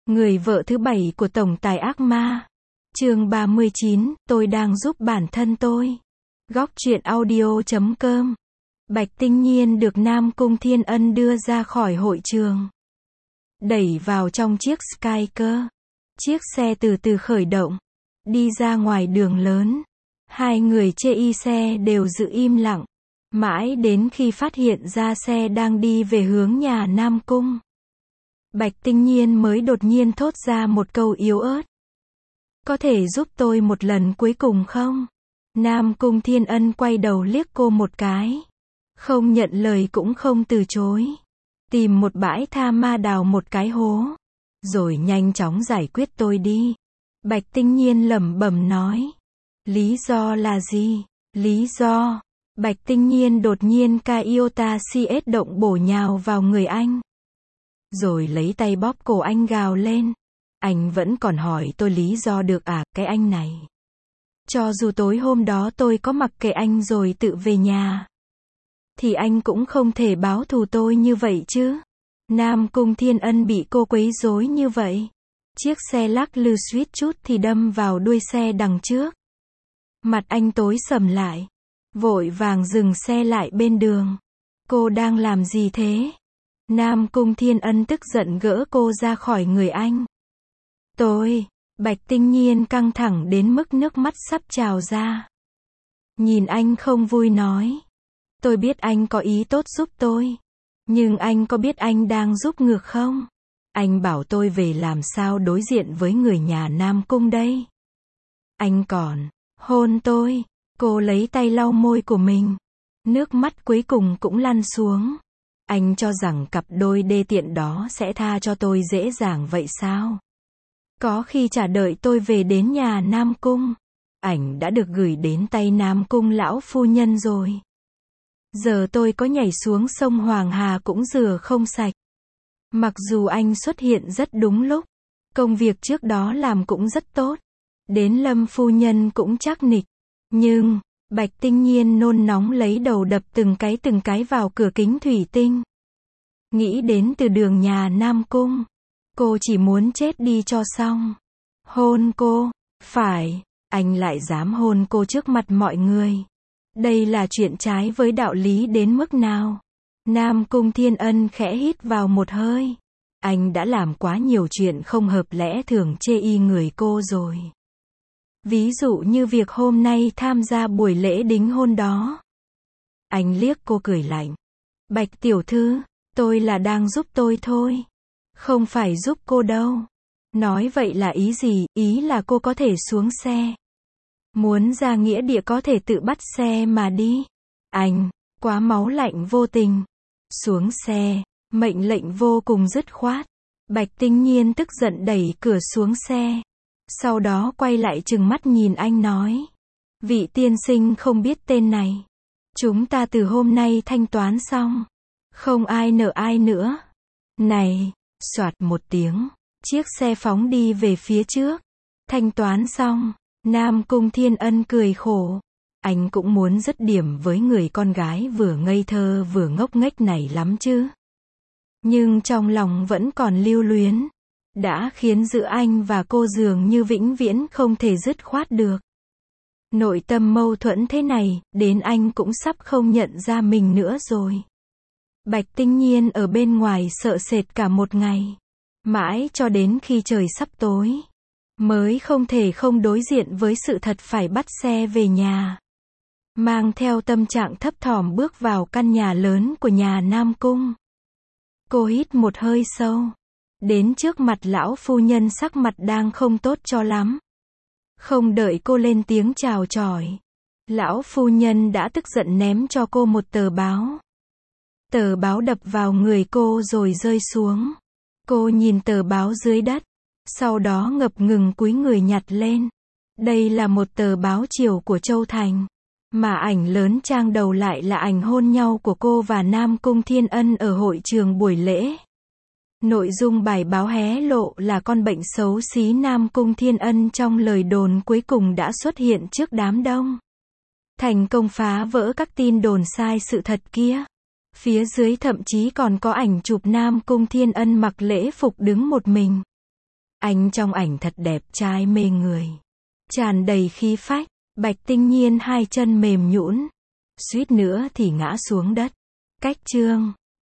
Người vợ thứ 7 của tổng tài ác ma. Chương 39, tôi đang giúp bản thân tôi. Góc truyện audio.com. Bạch Tinh Nhiên được Nam Cung Thiên Ân đưa ra khỏi hội trường, đẩy vào trong chiếc Skyker. Chiếc xe từ từ khởi động, đi ra ngoài đường lớn. Hai người chê y xe đều giữ im lặng, mãi đến khi phát hiện ra xe đang đi về hướng nhà Nam Cung, Bạch Tinh Nhiên mới đột nhiên thốt ra một câu yếu ớt. Có thể giúp tôi một lần cuối cùng không? Nam Cung Thiên Ân quay đầu liếc cô một cái, không nhận lời cũng không từ chối. Tìm một bãi tha ma đào một cái hố, rồi nhanh chóng giải quyết tôi đi. Bạch Tinh Nhiên lẩm bẩm nói. Lý do là gì? Lý do? Bạch Tinh Nhiên đột nhiên Iota CS động bổ nhào vào người anh, rồi lấy tay bóp cổ anh gào lên. Anh vẫn còn hỏi tôi lý do được à, cái anh này. Cho dù tối hôm đó tôi có mặc kệ anh rồi tự về nhà, thì anh cũng không thể báo thù tôi như vậy chứ. Nam Cung Thiên Ân bị cô quấy rối như vậy. Chiếc xe lắc lư suýt chút thì đâm vào đuôi xe đằng trước. Mặt anh tối sầm lại, vội vàng dừng xe lại bên đường. Cô đang làm gì thế? Nam Cung Thiên Ân tức giận gỡ cô ra khỏi người anh. Bạch Tinh Nhiên căng thẳng đến mức nước mắt sắp trào ra. Nhìn anh không vui nói. Tôi biết anh có ý tốt giúp tôi, nhưng anh có biết anh đang giúp ngược không? Anh bảo tôi về làm sao đối diện với người nhà Nam Cung đây? Anh còn hôn tôi. Cô lấy tay lau môi của mình, nước mắt cuối cùng cũng lăn xuống. Anh cho rằng cặp đôi đê tiện đó sẽ tha cho tôi dễ dàng vậy sao? Có khi chả đợi tôi về đến nhà Nam Cung, ảnh đã được gửi đến tay Nam Cung lão phu nhân rồi. Giờ tôi có nhảy xuống sông Hoàng Hà cũng rửa không sạch. Mặc dù anh xuất hiện rất đúng lúc, công việc trước đó làm cũng rất tốt, đến Lâm phu nhân cũng trắc nịch, nhưng Bạch Tinh Nhiên nôn nóng lấy đầu đập từng cái vào cửa kính thủy tinh. Nghĩ đến từ đường nhà Nam Cung, cô chỉ muốn chết đi cho xong. Hôn cô? Phải, anh lại dám hôn cô trước mặt mọi người. Đây là chuyện trái với đạo lý đến mức nào? Nam Cung Thiên Ân khẽ hít vào một hơi. Anh đã làm quá nhiều chuyện không hợp lẽ thường chê y người cô rồi. Ví dụ như việc hôm nay tham gia buổi lễ đính hôn đó. Anh liếc cô cười lạnh. Bạch tiểu thư, tôi là đang giúp tôi thôi, không phải giúp cô đâu. Nói vậy là ý gì? Ý là cô có thể xuống xe. Muốn ra nghĩa địa có thể tự bắt xe mà đi. Anh, quá máu lạnh vô tình. Xuống xe, mệnh lệnh vô cùng dứt khoát. Bạch Tinh Nhiên tức giận đẩy cửa xuống xe. Sau đó quay lại trừng mắt nhìn anh nói. Vị tiên sinh không biết tên này. Chúng ta từ hôm nay thanh toán xong. Không ai nợ ai nữa. Này, soạt một tiếng. Chiếc xe phóng đi về phía trước. Thanh toán xong. Nam Cung Thiên Ân cười khổ. Anh cũng muốn dứt điểm với người con gái vừa ngây thơ vừa ngốc nghếch này lắm chứ. Nhưng trong lòng vẫn còn lưu luyến. Đã khiến giữa anh và cô dường như vĩnh viễn không thể dứt khoát được. Nội tâm mâu thuẫn thế này, đến anh cũng sắp không nhận ra mình nữa rồi. Bạch Tinh Nhiên ở bên ngoài sợ sệt cả một ngày. Mãi cho đến khi trời sắp tối, mới không thể không đối diện với sự thật phải bắt xe về nhà. Mang theo tâm trạng thấp thỏm bước vào căn nhà lớn của nhà Nam Cung. Cô hít một hơi sâu. Đến trước mặt lão phu nhân sắc mặt đang không tốt cho lắm. Không đợi cô lên tiếng chào chọi, lão phu nhân đã tức giận ném cho cô một tờ báo. Tờ báo đập vào người cô rồi rơi xuống. Cô nhìn tờ báo dưới đất, sau đó ngập ngừng cúi người nhặt lên. Đây là một tờ báo chiều của Châu Thành, mà ảnh lớn trang đầu lại là ảnh hôn nhau của cô và Nam Cung Thiên Ân ở hội trường buổi lễ. Nội dung bài báo hé lộ là con bệnh xấu xí Nam Cung Thiên Ân trong lời đồn cuối cùng đã xuất hiện trước đám đông. Thành công phá vỡ các tin đồn sai sự thật kia. Phía dưới thậm chí còn có ảnh chụp Nam Cung Thiên Ân mặc lễ phục đứng một mình. Anh trong ảnh thật đẹp trai mê người. Tràn đầy khí phách. Bạch Tinh Nhiên hai chân mềm nhũn, suýt nữa thì ngã xuống đất. Cách chương